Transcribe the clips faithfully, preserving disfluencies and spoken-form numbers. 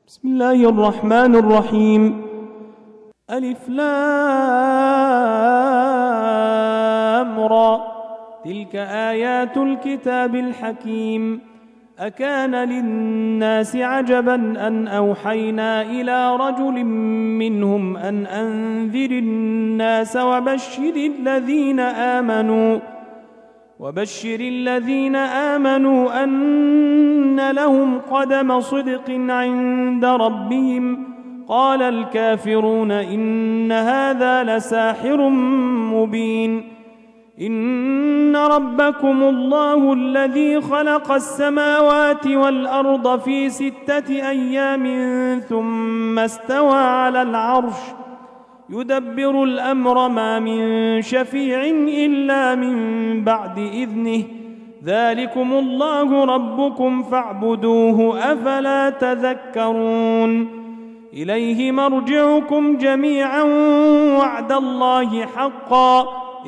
بسم الله الرحمن الرحيم. ألف لام را، تلك آيات الكتاب الحكيم. أكان للناس عجبا أن أوحينا إلى رجل منهم أن أنذر الناس وبشر الذين آمنوا وبشر الذين آمنوا أن لهم قدم صدق عند ربهم. قال الكافرون إن هذا لساحر مبين. إن ربكم الله الذي خلق السماوات والأرض في ستة أيام ثم استوى على العرش يدبر الأمر ما من شفيع إلا من بعد إذنه. ذلكم الله ربكم فاعبدوه أفلا تذكرون. إليه مرجعكم جميعا وعد الله حقا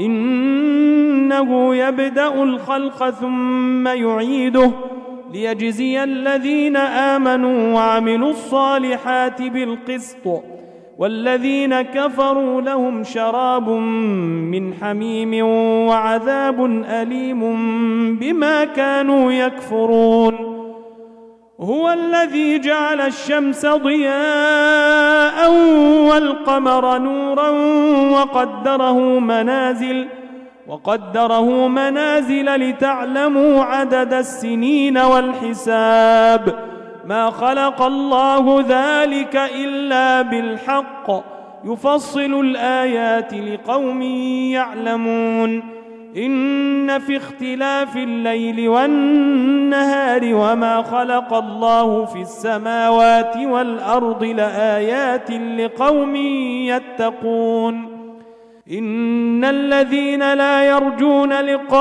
إنه يبدأ الخلق ثم يعيده ليجزي الذين آمنوا وعملوا الصالحات بالقسط والذين كفروا لهم شراب من حميم وعذاب أليم بما كانوا يكفرون. هو الذي جعل الشمس ضياء والقمر نورا وقدره منازل وقدره منازل لتعلموا عدد السنين والحساب. ما خلق الله ذلك إلا بالحق يفصل الآيات لقوم يعلمون. إن في اختلاف الليل والنهار وما خلق الله في السماوات والأرض لآيات لقوم يتقون. إن الذين لا يرجون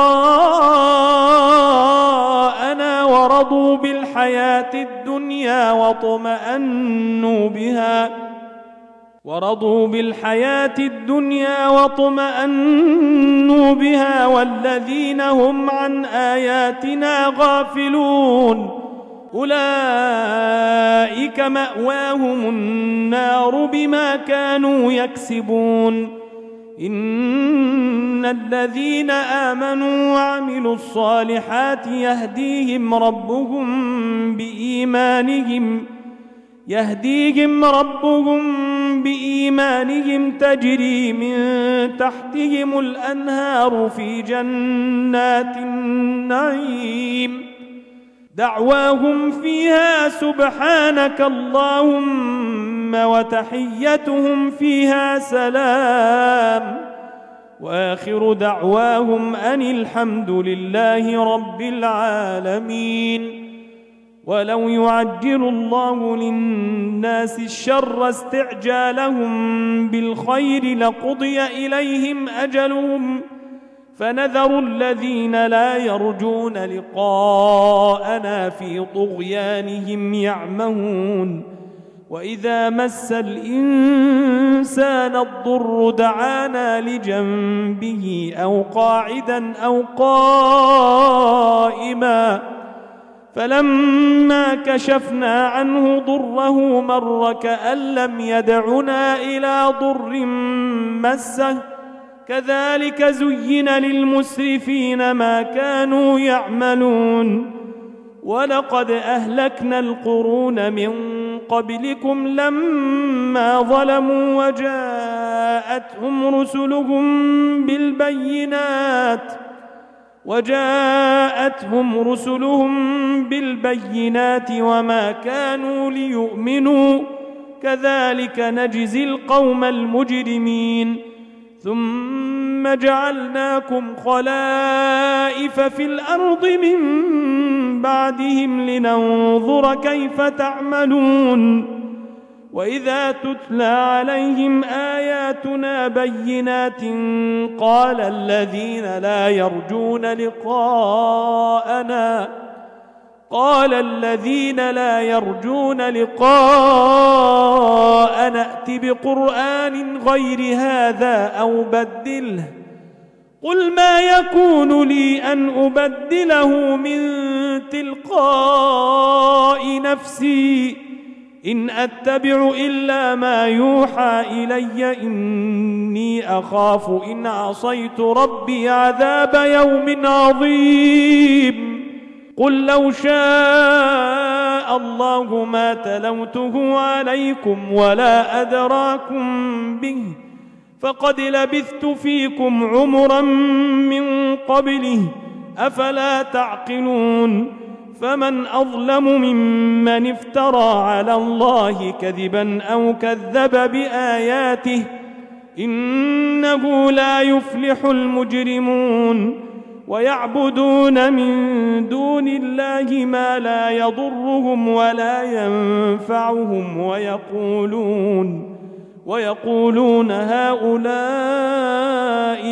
لقاءنا ورضوا بالحياة الدنيا واطمأنوا بها ورضوا بالحياة الدنيا واطمأنوا بها والذين هم عن آياتنا غافلون أولئك مأواهم النار بما كانوا يكسبون. إن الذين آمنوا وعملوا الصالحات يهديهم ربهم بإيمانهم يهديهم ربهم بإيمانهم تجري من تحتهم الأنهار في جنات النعيم. دعواهم فيها سبحانك اللهم وتحيتهم فيها سلام وآخر دعواهم أن الحمد لله رب العالمين. ولو يعجل الله للناس الشر استعجالهم بالخير لقضي إليهم أجلهم فنذر الذين لا يرجون لقاءنا في طغيانهم يعمهون. وإذا مس الإنسان الضر دعانا لجنبه أو قاعدا أو قائما فلما كشفنا عنه ضره مر كأن لم يدعنا إلى ضر مسه كذلك زين للمسرفين ما كانوا يعملون. ولقد أهلكنا القرون من قبلكم لما ظلموا وجاءتهم رسلهم بالبينات وجاءتهم رسلهم بالبينات وما كانوا ليؤمنوا كذلك نجزي القوم المجرمين. ثم جعلناكم خلائف في الأرض من بعدهم لننظر كيف تعملون. وإذا تتلى عليهم آياتنا بينات قال الذين لا يرجون لقاءنا قال الذين لا يرجون لقاءنا ائت بقرآن غير هذا أو بدله قل ما يكون لي أن أبدله من تلقاء نفسي إن أتبع إلا ما يوحى إلي إني أخاف إن عصيت ربي عذاب يوم عظيم قل لو شاء الله ما تلوته عليكم ولا أدراكم به فقد لبثت فيكم عمرا من قبله أفلا تعقلون فمن أظلم ممن افترى على الله كذبا أو كذب بآياته إنه لا يفلح المجرمون ويعبدون من دون الله ما لا يضرهم ولا ينفعهم ويقولون ويقولون هؤلاء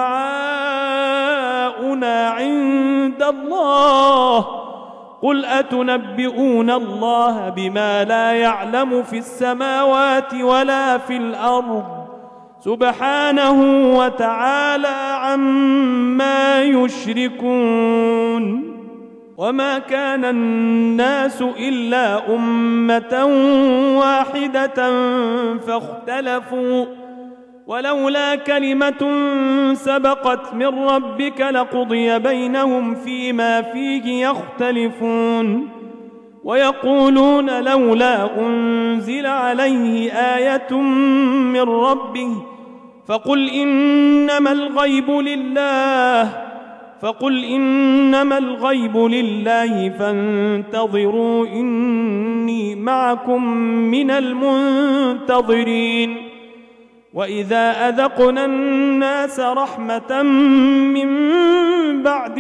شفعاؤنا عند الله قل أتنبئون الله بما لا يعلم في السماوات ولا في الأرض سبحانه وتعالى عما يشركون وما كان الناس إلا أمة واحدة فاختلفوا ولولا كلمة سبقت من ربك لقضي بينهم فيما فيه يختلفون ويقولون لولا أنزل عليه آية من ربه فقل إنما الغيب لله فقل إنما الغيب لله فانتظروا إني معكم من المنتظرين وإذا أذقنا الناس رحمة من بعد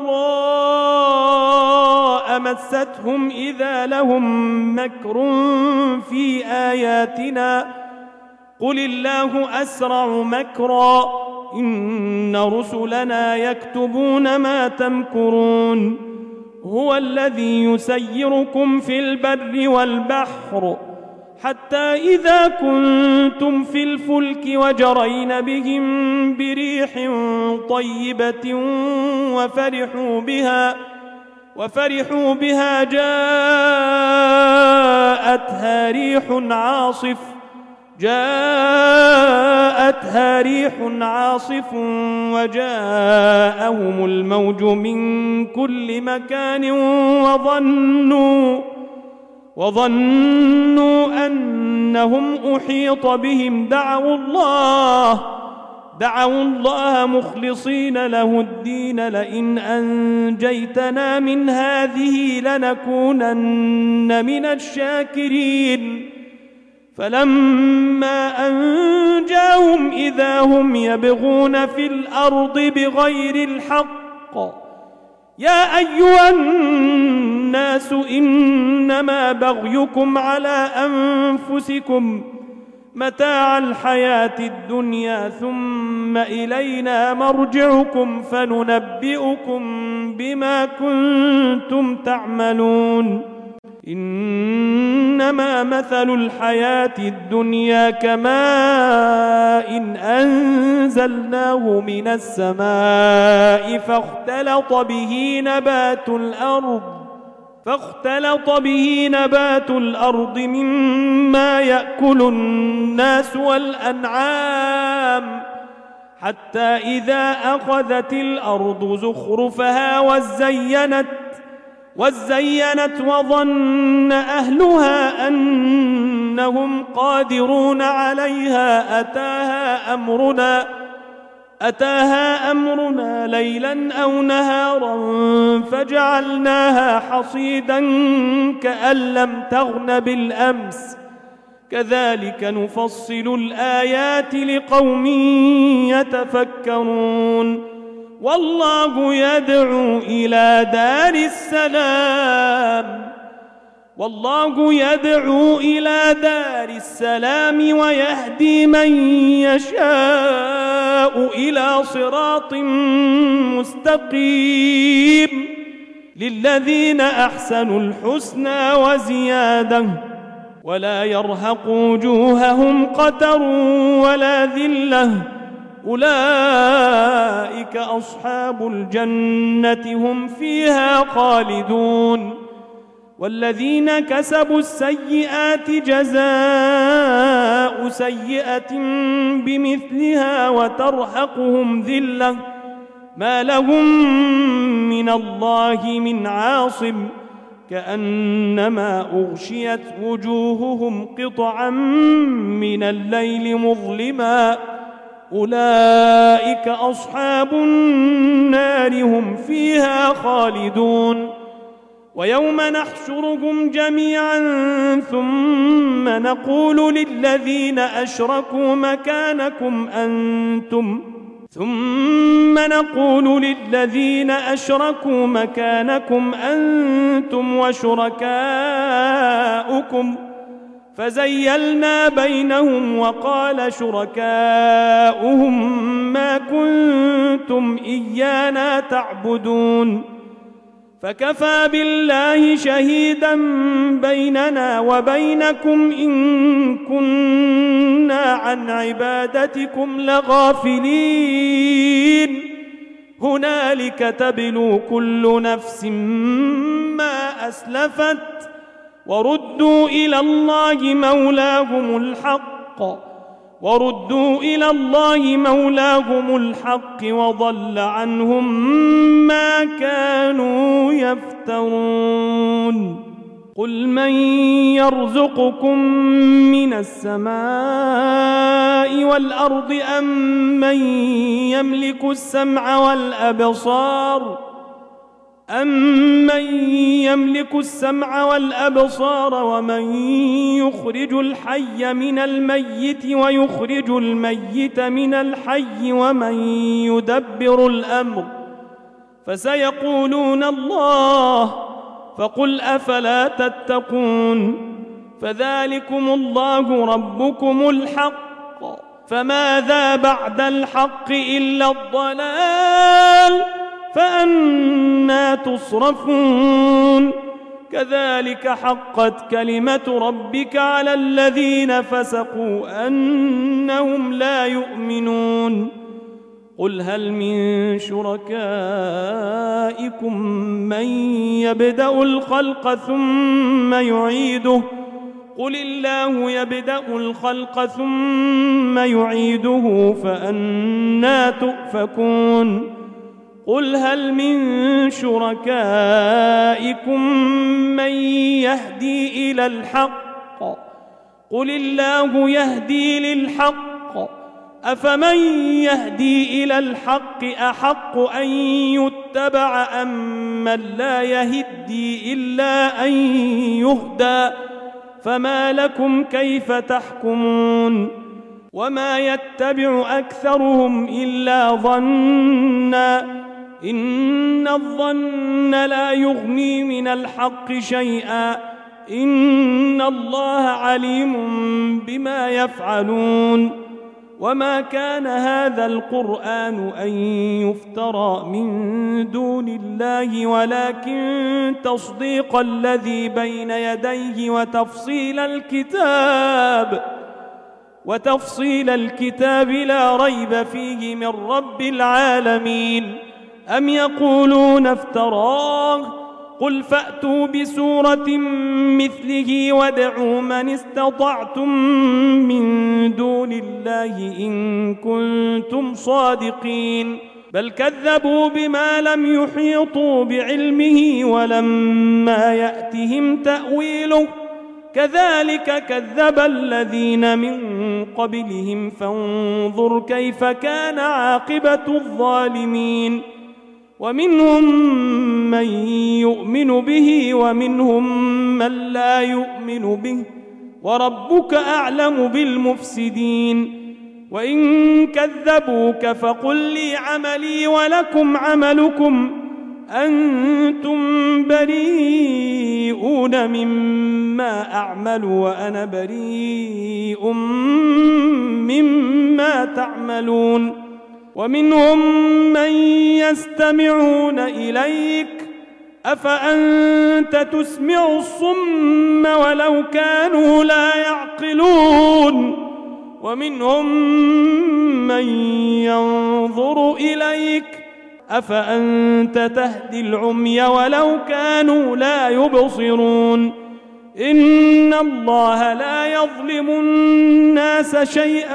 ضراء مستهم إذا لهم مكر في آياتنا قل الله أسرع مكرا إن رسلنا يكتبون ما تمكرون هو الذي يسيركم في البر والبحر حتى إذا كنتم في الفلك وجرين بهم بريح طيبة وفرحوا بها وفرحوا بها جاءتها ريح عاصف جاءتها ريح عاصف وجاءهم الموج من كل مكان وظنوا وظنوا أنهم أحيط بهم دعوا الله دعوا الله مخلصين له الدين لئن أنجيتنا من هذه لنكونن من الشاكرين فلما أنجاهم إذا هم يبغون في الأرض بغير الحق يا أيها الناس إنما بغيكم على أنفسكم متاع الحياة الدنيا ثم إلينا مرجعكم فننبئكم بما كنتم تعملون إنما مثل الحياة الدنيا كماء إن أنزلناه من السماء فاختلط به نبات الأرض فاختلط به نبات الأرض مما يأكل الناس والأنعام حتى إذا أخذت الأرض زخرفها وزينت وزينت وظن أهلها أنهم قادرون عليها أتاها أمرنا أتاها أمرنا ليلا أو نهارا فجعلناها حصيدا كأن لم تغن بالأمس كذلك نفصل الآيات لقوم يتفكرون والله يدعو إلى دار السلام والله يدعو إلى دار السلام ويهدي من يشاء إلى صراط مستقيم للذين أحسنوا الحسنى وزيادة ولا يرهق وجوههم قتر ولا ذلة أولئك أصحاب الجنة هم فيها خالدون والذين كسبوا السيئات جزاء سيئة بمثلها وترهقهم ذلة ما لهم من الله من عاصم كأنما أغشيت وجوههم قطعا من الليل مظلما أولئك أصحاب النار هم فيها خالدون ويوم نحشرهم جميعا ثم نقول للذين أشركوا مكانكم أنتم ثم نقول للذين أشركوا مكانكم أنتم وشركاؤكم فزيلنا بينهم وقال شركاؤهم ما كنتم إيانا تعبدون فكفى بالله شهيدا بيننا وبينكم إن كنا عن عبادتكم لغافلين هنالك تبلو كل نفس ما أسلفت وردوا إلى الله مولاهم الحق وردوا إلى الله مولاهم الحق وضل عنهم ما كانوا يفترون قل من يرزقكم من السماء والأرض أم من يملك السمع والأبصار أَمَّن يَمْلِكُ السَّمْعَ وَالْأَبْصَارَ وَمَن يُخْرِجُ الْحَيَّ مِنَ الْمَيِّتِ وَيُخْرِجُ الْمَيِّتَ مِنَ الْحَيِّ وَمَن يُدَبِّرُ الْأَمْرَ فَسَيَقُولُونَ اللَّهُ فَقُلْ أَفَلَا تَتَّقُونَ فَذَلِكُمُ اللَّهُ رَبُّكُمُ الْحَقُّ فَمَاذَا بَعْدَ الْحَقِّ إِلَّا الضَّلَالُ فأنا تصرفون كذلك حقت كلمة ربك على الذين فسقوا أنهم لا يؤمنون قل هل من شركائكم من يبدأ الخلق ثم يعيده قل الله يبدأ الخلق ثم يعيده فأنا تؤفكون قل هل من شركائكم من يهدي إلى الحق قل الله يهدي للحق أفمن يهدي إلى الحق أحق أن يتبع أم من لا يهدي إلا أن يهدى فما لكم كيف تحكمون وما يتبع أكثرهم إلا ظنًّا إن الظن لا يغني من الحق شيئا إن الله عليم بما يفعلون وما كان هذا القرآن أن يفترى من دون الله ولكن تصديق الذي بين يديه وتفصيل الكتاب وتفصيل الكتاب لا ريب فيه من رب العالمين أم يقولون افتراه قل فأتوا بسورة مثله وادعوا من استطعتم من دون الله إن كنتم صادقين بل كذبوا بما لم يحيطوا بعلمه ولما يأتهم تأويله كذلك كذب الذين من قبلهم فانظر كيف كان عاقبة الظالمين ومنهم من يؤمن به ومنهم من لا يؤمن به وربك أعلم بالمفسدين وإن كذبوك فقل لي عملي ولكم عملكم أنتم بريئون مما أعمل وأنا بريء مما تعملون ومنهم من يستمعون إليك أفأنت تسمع الصم ولو كانوا لا يعقلون ومنهم من ينظر إليك أفأنت تهدي العمي ولو كانوا لا يبصرون إن الله لا يظلم الناس شيئا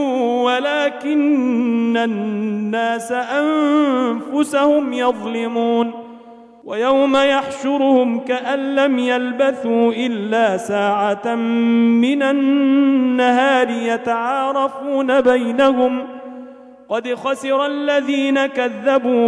ولكن الناس أنفسهم يظلمون ويوم يحشرهم كأن لم يلبثوا إلا ساعة من النهار يتعارفون بينهم قد خسر الذين كذبوا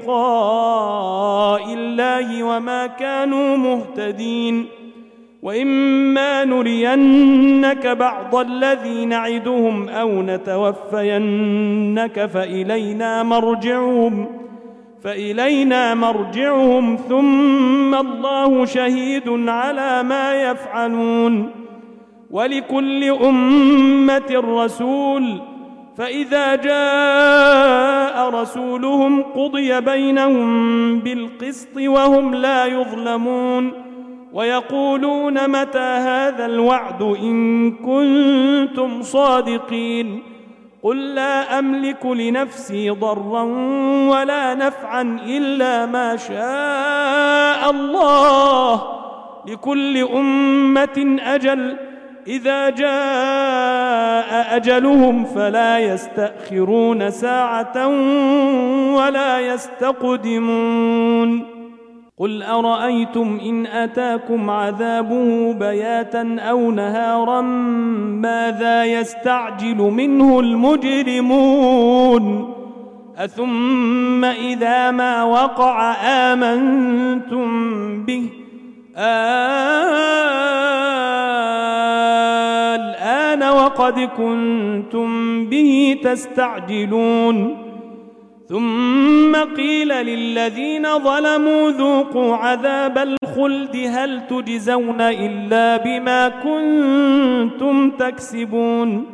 بلقاء الله وما كانوا مهتدين وإما نرينك بعض الذي نعدهم أو نتوفينك فإلينا مرجعهم فإلينا مرجعهم ثم الله شهيد على ما يفعلون ولكل أمة رسول فإذا جاء رسولهم قضي بينهم بالقسط وهم لا يظلمون ويقولون متى هذا الوعد إن كنتم صادقين قل لا أملك لنفسي ضرا ولا نفعا إلا ما شاء الله لكل أمة أجل إذا جاء أجلهم فلا يستأخرون ساعة ولا يستقدمون قل أرأيتم إن أتاكم عذابه بياتا أو نهارا ماذا يستعجل منه المجرمون أثم إذا ما وقع آمنتم به الآن وقد كنتم به تستعجلون ثم قيل للذين ظلموا ذوقوا عذاب الخلد هل تجزون إلا بما كنتم تكسبون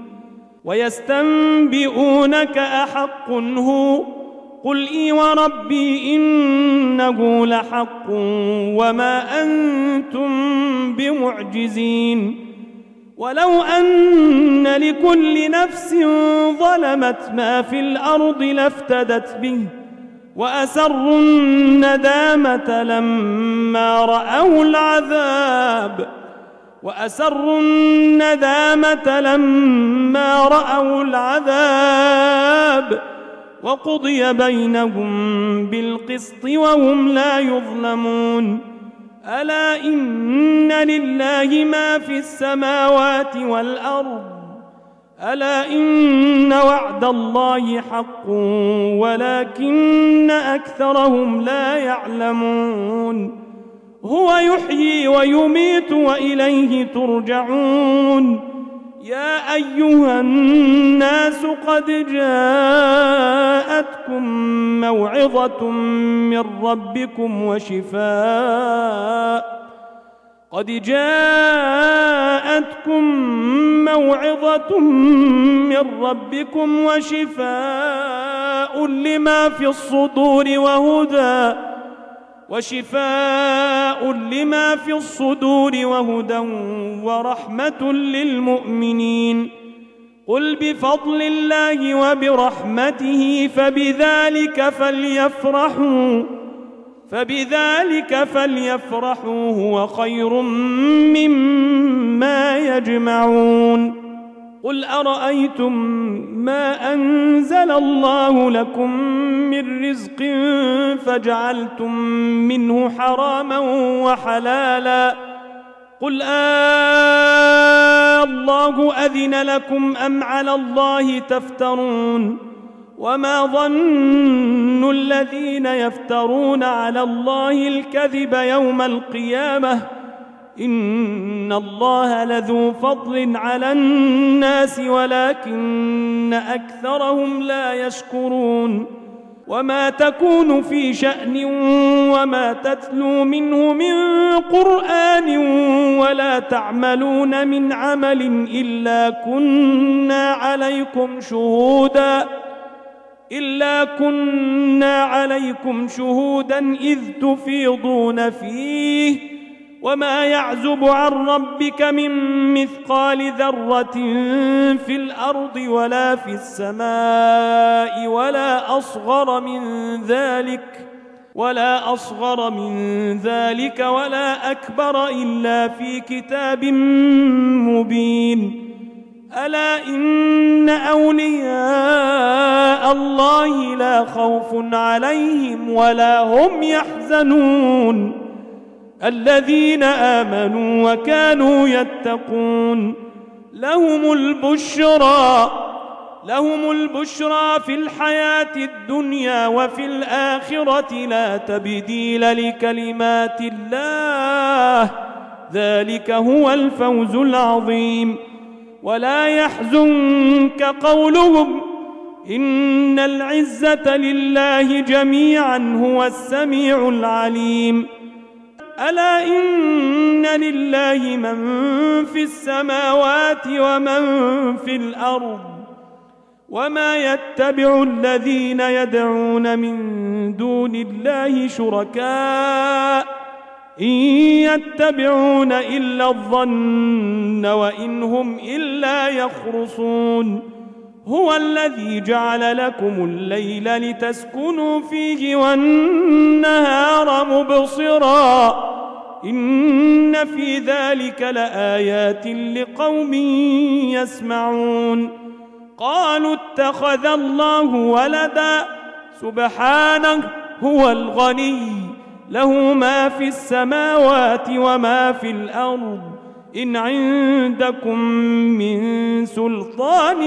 ويستنبئونك أحق هو قل إي وربي إنه لحق وما أنتم بمعجزين ولو أن لكل نفس ظلمت ما في الأرض لافتدت به وأسروا الندامة لما رأوا العذاب وأسروا الندامة لما رأوا العذاب وقضي بينهم بالقسط وهم لا يظلمون ألا إن لله ما في السماوات والأرض ألا إن وعد الله حق ولكن أكثرهم لا يعلمون هو يحيي ويميت وإليه ترجعون يا أيها الناس قد جاءتكم موعظة من ربكم وشفاء قد جاءتكم موعظة من ربكم وشفاء لما في الصدور وهدى وشفاء لما في الصدور وهدى ورحمة للمؤمنين قل بفضل الله وبرحمته فبذلك فليفرحوا فبذلك فليفرحوا هو خير مما يجمعون قل أرأيتم ما أنزل الله لكم من رزق فجعلتم منه حراما وحلالا قل آه الله أذن لكم أم على الله تفترون وما ظن الذين يفترون على الله الكذب يوم القيامة إن الله لذو فضل على الناس ولكن أكثرهم لا يشكرون وما تكون في شأن وما تتلو منه من قرآن ولا تعملون من عمل إلا كنا عليكم شهودا إلا كنا عليكم شهودا إذ تفيضون فيه وما يعزب عن ربك من مثقال ذرة في الأرض ولا في السماء ولا أصغر من ذلك ولا أصغر من ذلك ولا أكبر إلا في كتاب مبين. ألا إن أولياء الله لا خوف عليهم ولا هم يحزنون الذين آمنوا وكانوا يتقون لهم البشرى لهم البشرى في الحياة الدنيا وفي الآخرة لا تبديل لكلمات الله ذلك هو الفوز العظيم. ولا يحزنك قولهم إن العزة لله جميعا هو السميع العليم. ألا إن لله من في السماوات ومن في الأرض وما يتبع الذين يدعون من دون الله شركاء إن يتبعون إلا الظن وإن هم إلا يخرصون. هو الذي جعل لكم الليل لتسكنوا فيه والنهار مبصرا إن في ذلك لآيات لقوم يسمعون. قالوا اتخذ الله ولدا سبحانه هو الغني له ما في السماوات وما في الأرض إن عندكم من سلطان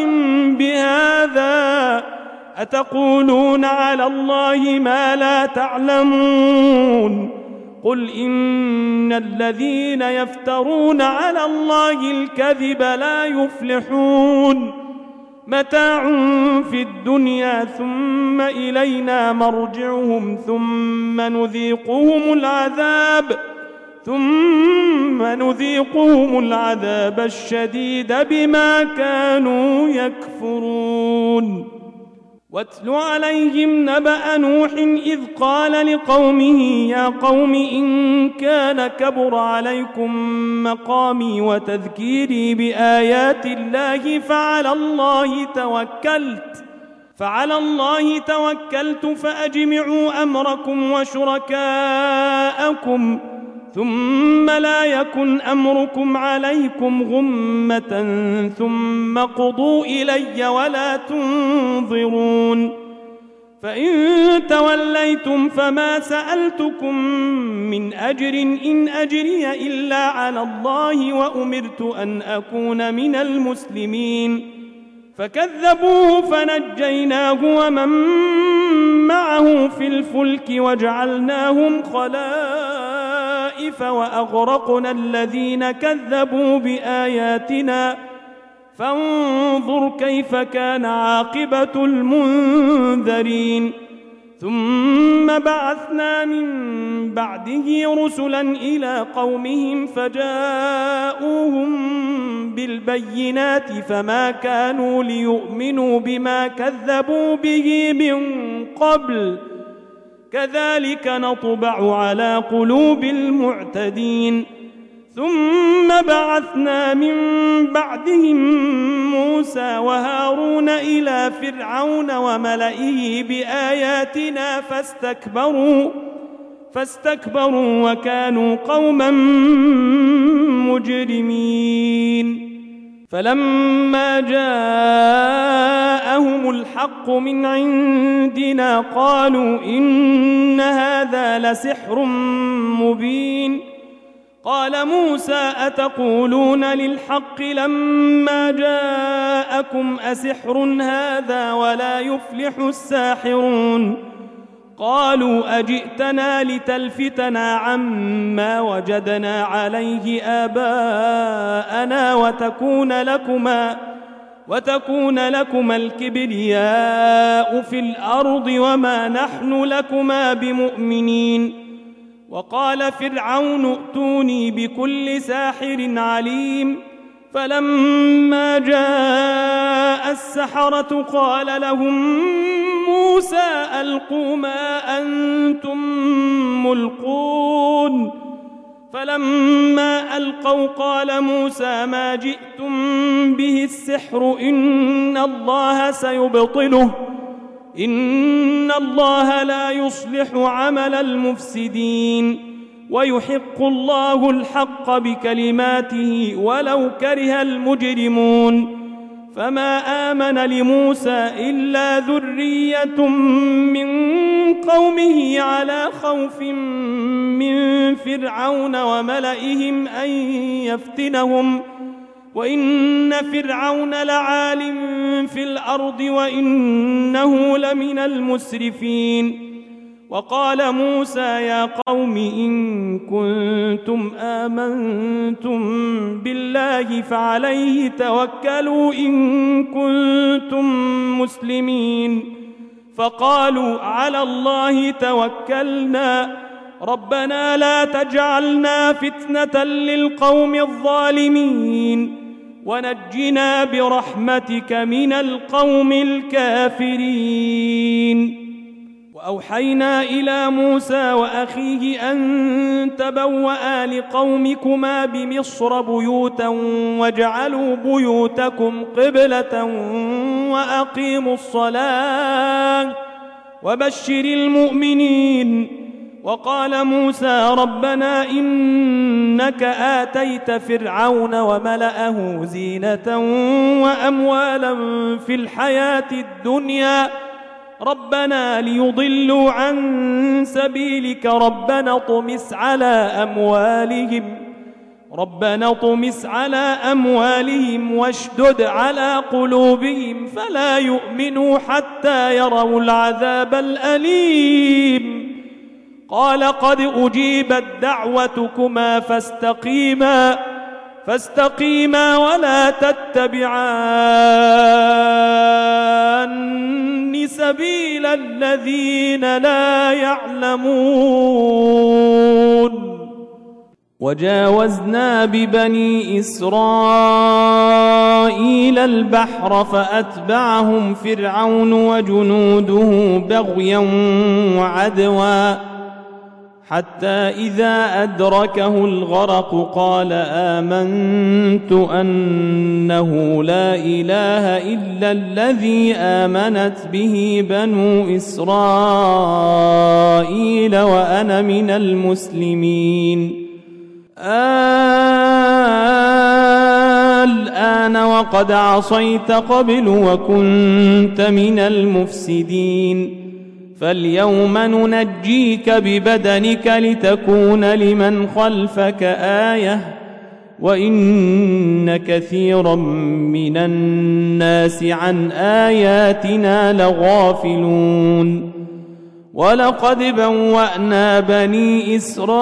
بهذا أتقولون على الله ما لا تعلمون. قل إن الذين يفترون على الله الكذب لا يفلحون متاع في الدنيا ثم إلينا مرجعهم ثم نذيقهم العذاب ثم نذيقهم العذاب الشديد بما كانوا يكفرون. واتل عليهم نبأ نوح إذ قال لقومه يا قوم إن كان كبر عليكم مقامي وتذكيري بآيات الله فعلى الله توكلت فعلى الله توكلت فأجمعوا أمركم وشركاءكم ثم لا يكن أمركم عليكم غمة ثم قضوا إلي ولا تنظرون. فإن توليتم فما سألتكم من أجر إن أجري إلا على الله وأمرت أن أكون من المسلمين. فكذبوه فنجيناه ومن معه في الفلك وجعلناهم خلائف وأغرقنا الذين كذبوا بآياتنا فانظر كيف كان عاقبة المنذرين. ثم بعثنا من بعده رسلا إلى قومهم فجاءوهم بالبينات فما كانوا ليؤمنوا بما كذبوا به من قبل كذلك نطبع على قلوب المعتدين. ثم بعثنا من بعدهم موسى وهارون إلى فرعون وملئه بآياتنا فاستكبروا فاستكبروا وكانوا قوما مجرمين. فلما جاءهم الحق من عندنا قالوا إن هذا لسحر مبين. قال موسى أتقولون للحق لما جاءكم أسحر هذا ولا يفلح الساحرون. قالوا أجئتنا لتلفتنا عما وجدنا عليه آباءنا وتكون لكما وتكون لكما الكبرياء في الأرض وما نحن لكما بمؤمنين. وقال فرعون ائتوني بكل ساحر عليم. فلما جاء السحرة قال لهم موسى ألقوا ما أنتم ملقون فلما ألقوا قال موسى ما جئتم به السحر إن الله سيبطله إن الله لا يصلح عمل المفسدين ويحق الله الحق بكلماته ولو كره المجرمون فما آمن لموسى إلا ذرية من قومه على خوف من فرعون وملئهم أن يفتنهم وإن فرعون لعال في الأرض وإنه لمن المسرفين وقال موسى يا قوم إن كنتم آمنتم بالله فعليه توكلوا إن كنتم مسلمين فقالوا على الله توكلنا ربنا لا تجعلنا فتنة للقوم الظالمين ونجنا برحمتك من القوم الكافرين وأوحينا إلى موسى وأخيه أن تبوأ لقومكما بمصر بيوتا واجعلوا بيوتكم قبلة وأقيموا الصلاة وبشر المؤمنين وقال موسى ربنا إنك آتيت فرعون وملأه زينة وأموالا في الحياة الدنيا ربنا ليضلوا عن سبيلك ربنا اطمس على أموالهم ربنا اطمس على أموالهم واشدد على قلوبهم فلا يؤمنوا حتى يروا العذاب الأليم قال قد أجيبت دعوتكما فاستقيما فاستقيما ولا تتبعان سبيل الذين لا يعلمون وجاوزنا ببني إسرائيل البحر فأتبعهم فرعون وجنوده بغيا وعدوا حتى إذا أدركه الغرق قال آمنت أنه لا إله إلا الذي آمنت به بنو إسرائيل وأنا من المسلمين الآن وقد عصيت قبل وكنت من المفسدين فاليوم ننجيك ببدنك لتكون لمن خلفك آية وإن كثيرا من الناس عن آياتنا لغافلون ولقد بوأنا بني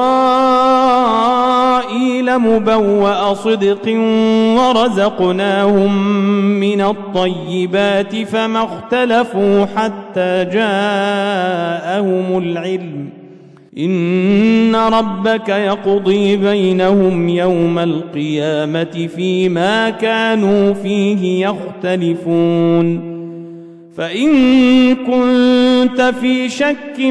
إسرائيل مبوأ صدق ورزقناهم من الطيبات فما اختلفوا حتى جاءهم العلم إن ربك يقضي بينهم يوم القيامة فيما كانوا فيه يختلفون فإن كنت في شك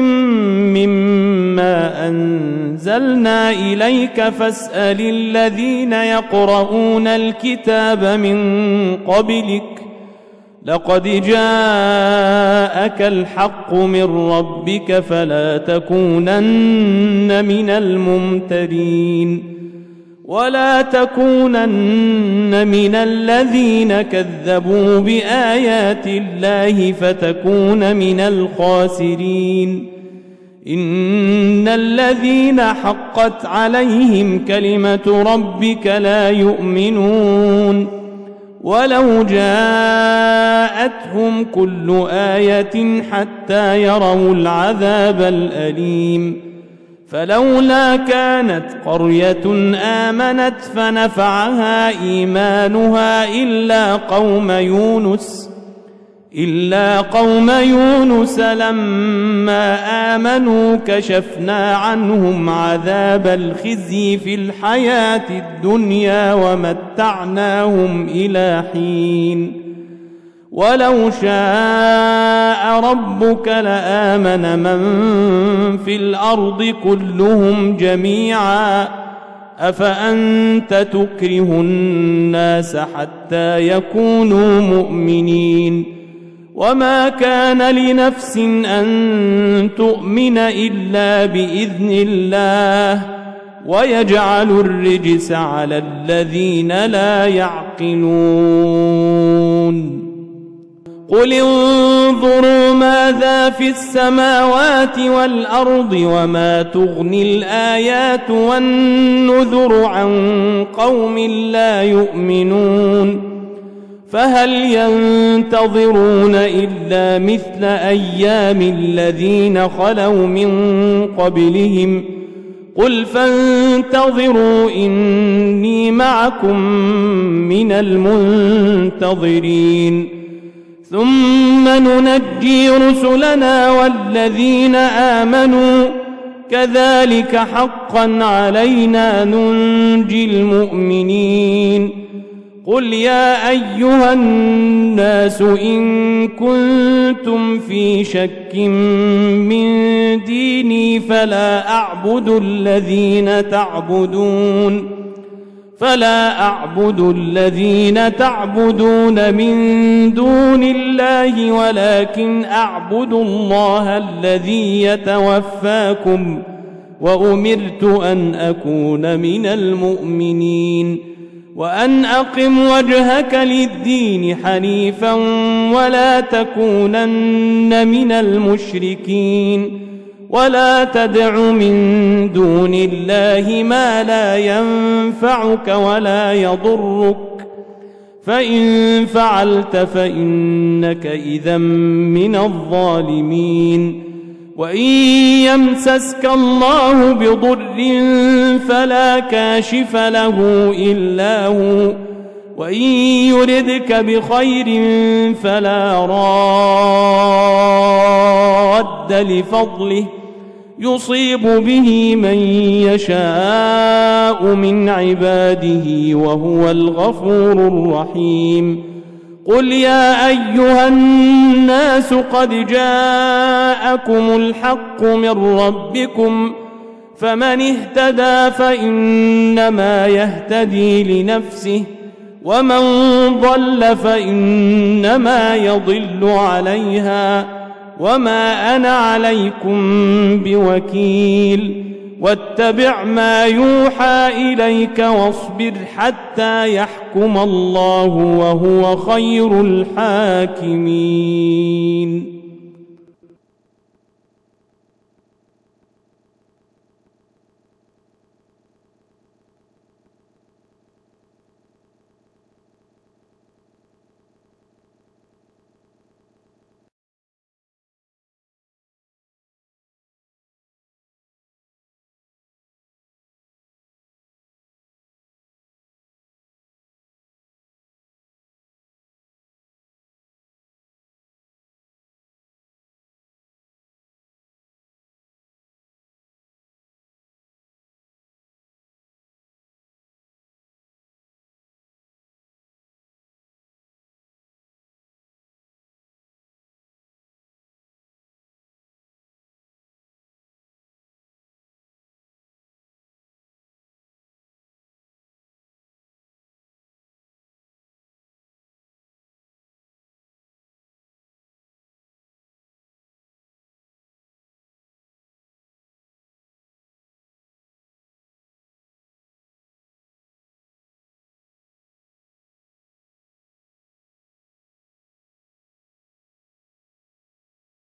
مما أنزلنا إليك فاسأل الذين يقرؤون الكتاب من قبلك لقد جاءك الحق من ربك فلا تكونن من الممترين ولا تكونن من الذين كذبوا بآيات الله فتكون من الخاسرين إن الذين حقت عليهم كلمة ربك لا يؤمنون ولو جاءتهم كل آية حتى يروا العذاب الأليم فلولا كانت قرية آمنت فنفعها إيمانها إلا قوم يونس إلا قوم يونس لما آمنوا كشفنا عنهم عذاب الخزي في الحياة الدنيا ومتعناهم إلى حين ولو شاء ربك لآمن من في الأرض كلهم جميعا أفأنت تكره الناس حتى يكونوا مؤمنين وما كان لنفس أن تؤمن إلا بإذن الله ويجعل الرجس على الذين لا يعقلون قل انظروا ماذا في السماوات والأرض وما تغني الآيات والنذر عن قوم لا يؤمنون فهل ينتظرون إلا مثل أيام الذين خلوا من قبلهم قل فانتظروا إني معكم من المنتظرين ثم ننجي رسلنا والذين آمنوا كذلك حقا علينا ننجي المؤمنين قل يا أيها الناس إن كنتم في شك من ديني فلا أعبد الذين تعبدون فلا أعبد الذين تعبدون من دون الله ولكن أعبد الله الذي يتوفاكم وأمرت أن أكون من المؤمنين وأن أقم وجهك للدين حنيفا ولا تكونن من المشركين ولا تدع من دون الله ما لا ينفعك ولا يضرك فإن فعلت فإنك إذا من الظالمين وإن يمسسك الله بضر فلا كاشف له إلا هو وإن يردك بخير فلا راد لفضله يصيب به من يشاء من عباده وهو الغفور الرحيم قل يا أيها الناس قد جاءكم الحق من ربكم فمن اهتدى فإنما يهتدي لنفسه ومن ضل فإنما يضل عليها وما أنا عليكم بوكيل واتبع ما يوحى إليك واصبر حتى يحكم الله وهو خير الحاكمين.